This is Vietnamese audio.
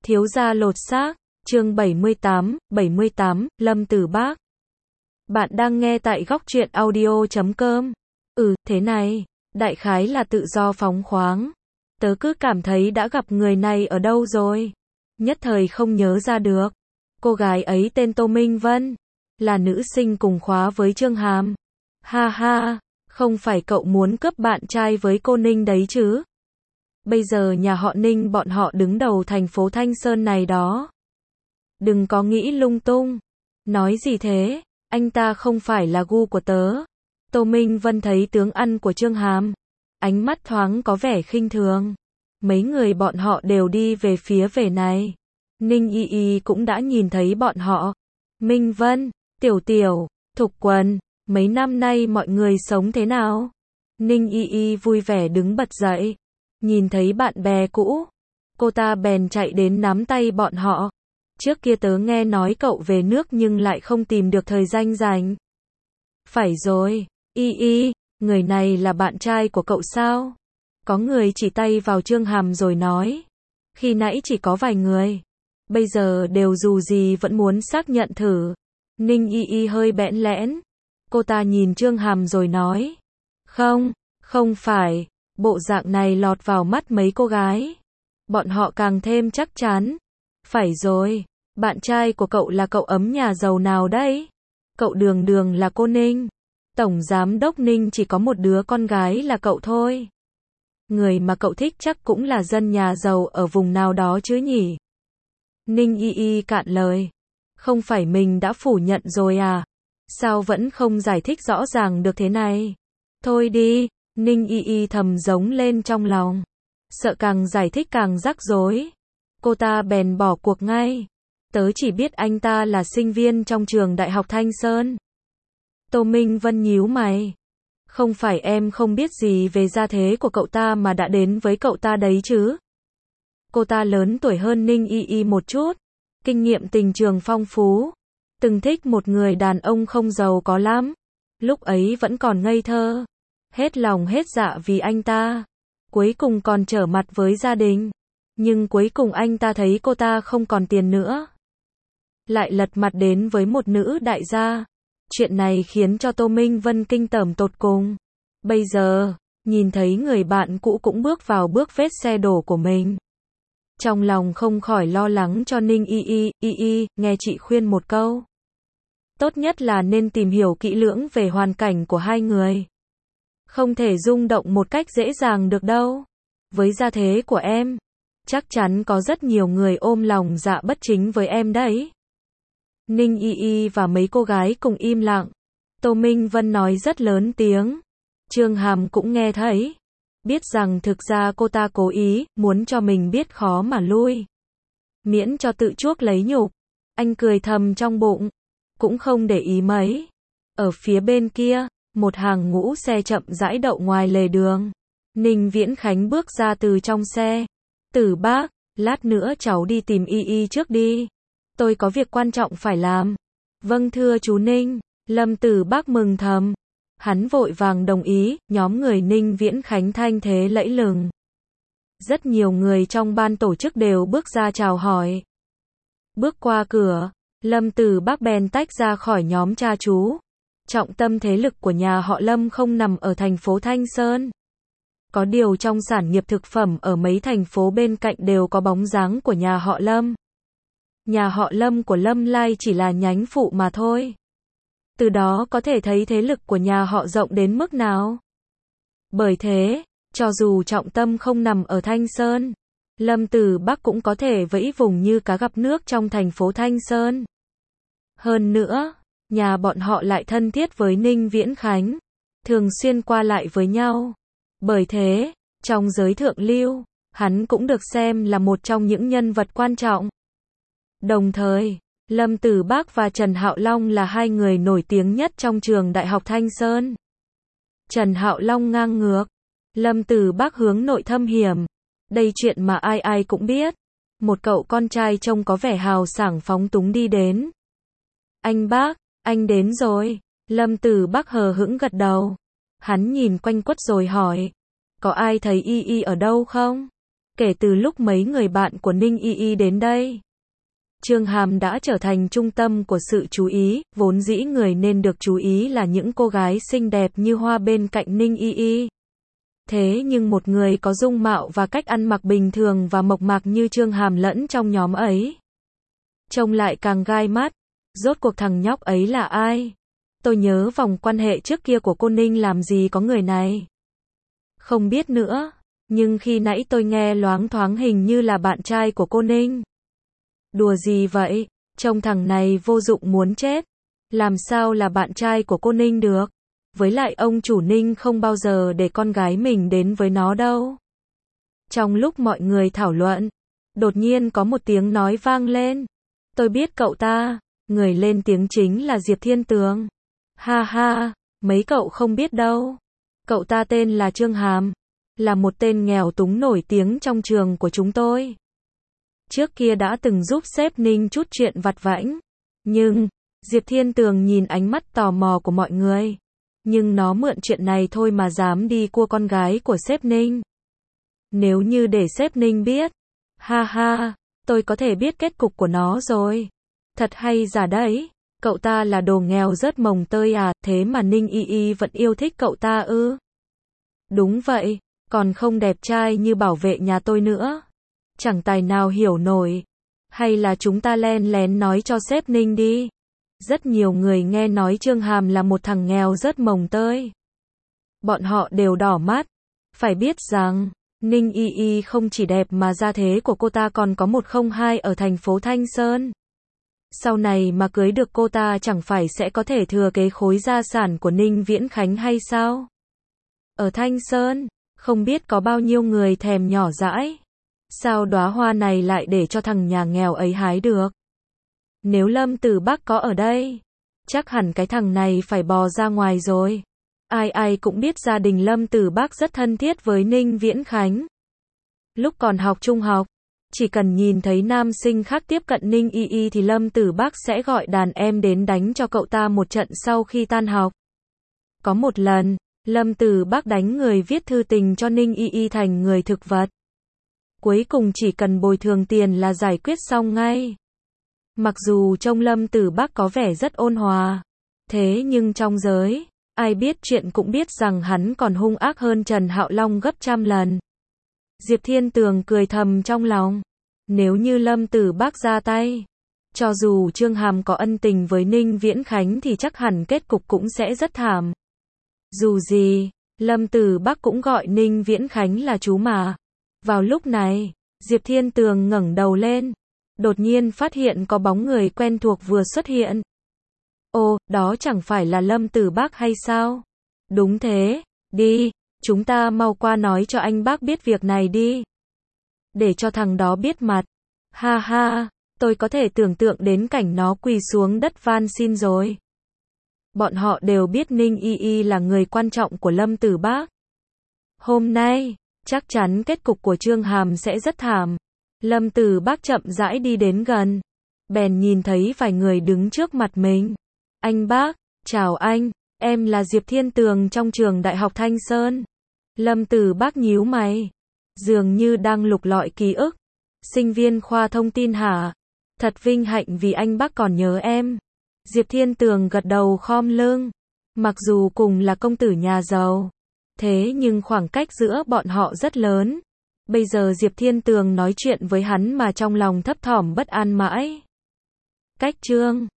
Thiếu gia lột xác, chương 78, Lâm Tử Bác. Bạn đang nghe tại góc truyện audio.com. Thế này, đại khái là tự do phóng khoáng. Tớ cứ cảm thấy đã gặp người này ở đâu rồi. Nhất thời không nhớ ra được. Cô gái ấy tên Tô Minh Vân, là nữ sinh cùng khóa với Trương Hàm. Ha ha, không phải cậu muốn cướp bạn trai với cô Ninh đấy chứ? Bây giờ nhà họ Ninh bọn họ đứng đầu thành phố Thanh Sơn này đó. Đừng có nghĩ lung tung. Nói gì thế, anh ta không phải là gu của tớ. Tô Minh Vân thấy tướng ăn của Trương Hàm, ánh mắt thoáng có vẻ khinh thường. Mấy người bọn họ đều đi về phía về này. Ninh Y Y cũng đã nhìn thấy bọn họ. Minh Vân, Tiểu Tiểu, Thục Quần, mấy năm nay mọi người sống thế nào? Ninh Y Y vui vẻ đứng bật dậy. Nhìn thấy bạn bè cũ, cô ta bèn chạy đến nắm tay bọn họ. Trước kia tớ nghe nói cậu về nước nhưng lại không tìm được thời gian rảnh. Phải rồi, Y Y, người này là bạn trai của cậu sao? Có người chỉ tay vào Trương Hàm rồi nói. Khi nãy chỉ có vài người. Bây giờ đều dù gì vẫn muốn xác nhận thử. Ninh Y Y hơi bẽn lẽn. Cô ta nhìn Trương Hàm rồi nói. Không phải. Bộ dạng này lọt vào mắt mấy cô gái. Bọn họ càng thêm chắc chắn. Phải rồi, bạn trai của cậu là cậu ấm nhà giàu nào đấy? Cậu Đường là cô Ninh. Tổng giám đốc Ninh chỉ có một đứa con gái là cậu thôi. Người mà cậu thích chắc cũng là dân nhà giàu ở vùng nào đó chứ nhỉ? Ninh Y Y cạn lời. Không phải mình đã phủ nhận rồi à? Sao vẫn không giải thích rõ ràng được thế này? Thôi đi. Ninh Y Y thầm giống lên trong lòng. Sợ càng giải thích càng rắc rối. Cô ta bèn bỏ cuộc ngay. Tớ chỉ biết anh ta là sinh viên trong trường Đại học Thanh Sơn. Tô Minh Vân nhíu mày. Không phải em không biết gì về gia thế của cậu ta mà đã đến với cậu ta đấy chứ? Cô ta lớn tuổi hơn Ninh Y Y một chút. Kinh nghiệm tình trường phong phú. Từng thích một người đàn ông không giàu có lắm. Lúc ấy vẫn còn ngây thơ. Hết lòng hết dạ vì anh ta. Cuối cùng còn trở mặt với gia đình. Nhưng cuối cùng anh ta thấy cô ta không còn tiền nữa. Lại lật mặt đến với một nữ đại gia. Chuyện này khiến cho Tô Minh Vân kinh tởm tột cùng. Bây giờ, nhìn thấy người bạn cũ cũng bước vào bước vết xe đổ của mình. Trong lòng không khỏi lo lắng cho Ninh Y Y, nghe chị khuyên một câu. Tốt nhất là nên tìm hiểu kỹ lưỡng về hoàn cảnh của hai người. Không thể rung động một cách dễ dàng được đâu. Với gia thế của em, chắc chắn có rất nhiều người ôm lòng dạ bất chính với em đấy. Ninh Y Y và mấy cô gái cùng im lặng. Tô Minh Vân nói rất lớn tiếng. Trương Hàm cũng nghe thấy. Biết rằng thực ra cô ta cố ý, muốn cho mình biết khó mà lui. Miễn cho tự chuốc lấy nhục. Anh cười thầm trong bụng. Cũng không để ý mấy. Ở phía bên kia, một hàng ngũ xe chậm rãi đậu ngoài lề đường. Ninh Viễn Khánh bước ra từ trong xe. Tử Bác, lát nữa cháu đi tìm Y Y trước đi. Tôi có việc quan trọng phải làm. Vâng thưa chú Ninh. Lâm Tử Bác mừng thầm. Hắn vội vàng đồng ý, nhóm người Ninh Viễn Khánh thanh thế lẫy lừng. Rất nhiều người trong ban tổ chức đều bước ra chào hỏi. Bước qua cửa, Lâm Tử Bác bèn tách ra khỏi nhóm cha chú. Trọng tâm thế lực của nhà họ Lâm không nằm ở thành phố Thanh Sơn. Có điều trong sản nghiệp thực phẩm ở mấy thành phố bên cạnh đều có bóng dáng của nhà họ Lâm. Nhà họ Lâm của Lâm Lai chỉ là nhánh phụ mà thôi. Từ đó có thể thấy thế lực của nhà họ rộng đến mức nào. Bởi thế, cho dù trọng tâm không nằm ở Thanh Sơn, Lâm Tử Bác cũng có thể vẫy vùng như cá gặp nước trong thành phố Thanh Sơn. Hơn nữa, nhà bọn họ lại thân thiết với Ninh Viễn Khánh, thường xuyên qua lại với nhau. Bởi thế, trong giới thượng lưu, hắn cũng được xem là một trong những nhân vật quan trọng. Đồng thời, Lâm Tử Bác và Trần Hạo Long là hai người nổi tiếng nhất trong trường Đại học Thanh Sơn. Trần Hạo Long ngang ngược, Lâm Tử Bác hướng nội thâm hiểm. Đây chuyện mà ai ai cũng biết. Một cậu con trai trông có vẻ hào sảng phóng túng đi đến. Anh Bác, anh đến rồi. Lâm Tử Bác hờ hững gật đầu. Hắn nhìn quanh quất rồi hỏi. Có ai thấy Y Y ở đâu không? Kể từ lúc mấy người bạn của Ninh Y Y đến đây, Chương Hàm đã trở thành trung tâm của sự chú ý, vốn dĩ người nên được chú ý là những cô gái xinh đẹp như hoa bên cạnh Ninh Y Y. Thế nhưng một người có dung mạo và cách ăn mặc bình thường và mộc mạc như Chương Hàm lẫn trong nhóm ấy, trông lại càng gai mắt. Rốt cuộc thằng nhóc ấy là ai? Tôi nhớ vòng quan hệ trước kia của cô Ninh làm gì có người này. Không biết nữa, nhưng khi nãy tôi nghe loáng thoáng hình như là bạn trai của cô Ninh. Đùa gì vậy, trông thằng này vô dụng muốn chết. Làm sao là bạn trai của cô Ninh được? Với lại ông chủ Ninh không bao giờ để con gái mình đến với nó đâu. Trong lúc mọi người thảo luận, đột nhiên có một tiếng nói vang lên. Tôi biết cậu ta. Người lên tiếng chính là Diệp Thiên Tường. Ha ha, mấy cậu không biết đâu. Cậu ta tên là Chương Hàm, là một tên nghèo túng nổi tiếng trong trường của chúng tôi. Trước kia đã từng giúp sếp Ninh chút chuyện vặt vãnh. Nhưng, Diệp Thiên Tường nhìn ánh mắt tò mò của mọi người. Nhưng nó mượn chuyện này thôi mà dám đi cua con gái của sếp Ninh. Nếu như để sếp Ninh biết, ha ha, tôi có thể biết kết cục của nó rồi. Thật hay giả đấy, cậu ta là đồ nghèo rớt mồng tơi à, thế mà Ninh Y Y vẫn yêu thích cậu ta ư? Đúng vậy, còn không đẹp trai như bảo vệ nhà tôi nữa. Chẳng tài nào hiểu nổi. Hay là chúng ta len lén nói cho sếp Ninh đi. Rất nhiều người nghe nói Chương Hàm là một thằng nghèo rớt mồng tơi. Bọn họ đều đỏ mắt. Phải biết rằng, Ninh Y Y không chỉ đẹp mà gia thế của cô ta còn có 102 ở thành phố Thanh Sơn. Sau này mà cưới được cô ta chẳng phải sẽ có thể thừa kế khối gia sản của Ninh Viễn Khánh hay sao? Ở Thanh Sơn, không biết có bao nhiêu người thèm nhỏ dãi. Sao đóa hoa này lại để cho thằng nhà nghèo ấy hái được? Nếu Lâm Tử Bắc có ở đây, chắc hẳn cái thằng này phải bò ra ngoài rồi. Ai ai cũng biết gia đình Lâm Tử Bắc rất thân thiết với Ninh Viễn Khánh. Lúc còn học trung học, chỉ cần nhìn thấy nam sinh khác tiếp cận Ninh Y Y thì Lâm Tử Bắc sẽ gọi đàn em đến đánh cho cậu ta một trận sau khi tan học. Có một lần, Lâm Tử Bắc đánh người viết thư tình cho Ninh Y Y thành người thực vật. Cuối cùng chỉ cần bồi thường tiền là giải quyết xong ngay. Mặc dù trông Lâm Tử Bắc có vẻ rất ôn hòa, thế nhưng trong giới, ai biết chuyện cũng biết rằng hắn còn hung ác hơn Trần Hạo Long gấp trăm lần. Diệp Thiên Tường cười thầm trong lòng. Nếu như Lâm Tử Bắc ra tay, cho dù Chương Hàm có ân tình với Ninh Viễn Khánh thì chắc hẳn kết cục cũng sẽ rất thảm. Dù gì, Lâm Tử Bắc cũng gọi Ninh Viễn Khánh là chú mà. Vào lúc này, Diệp Thiên Tường ngẩng đầu lên, đột nhiên phát hiện có bóng người quen thuộc vừa xuất hiện. Ồ, đó chẳng phải là Lâm Tử Bắc hay sao? Đúng thế, đi, chúng ta mau qua nói cho anh bác biết việc này đi. Để cho thằng đó biết mặt. Ha ha, tôi có thể tưởng tượng đến cảnh nó quỳ xuống đất van xin rồi. Bọn họ đều biết Ninh Y Y là người quan trọng của Lâm Tử Bắc. Hôm nay, chắc chắn kết cục của Chương Hàm sẽ rất thảm. Lâm Tử Bắc chậm rãi đi đến gần, bèn nhìn thấy vài người đứng trước mặt mình. Anh bác, chào anh, em là Diệp Thiên Tường trong trường Đại học Thanh Sơn. Lâm Tử Bắc nhíu mày, dường như đang lục lọi ký ức. Sinh viên khoa thông tin hả? Thật vinh hạnh vì anh bác còn nhớ em. Diệp Thiên Tường gật đầu khom lưng. Mặc dù cùng là công tử nhà giàu, thế nhưng khoảng cách giữa bọn họ rất lớn. Bây giờ Diệp Thiên Tường nói chuyện với hắn mà trong lòng thấp thỏm bất an mãi. Cách Chương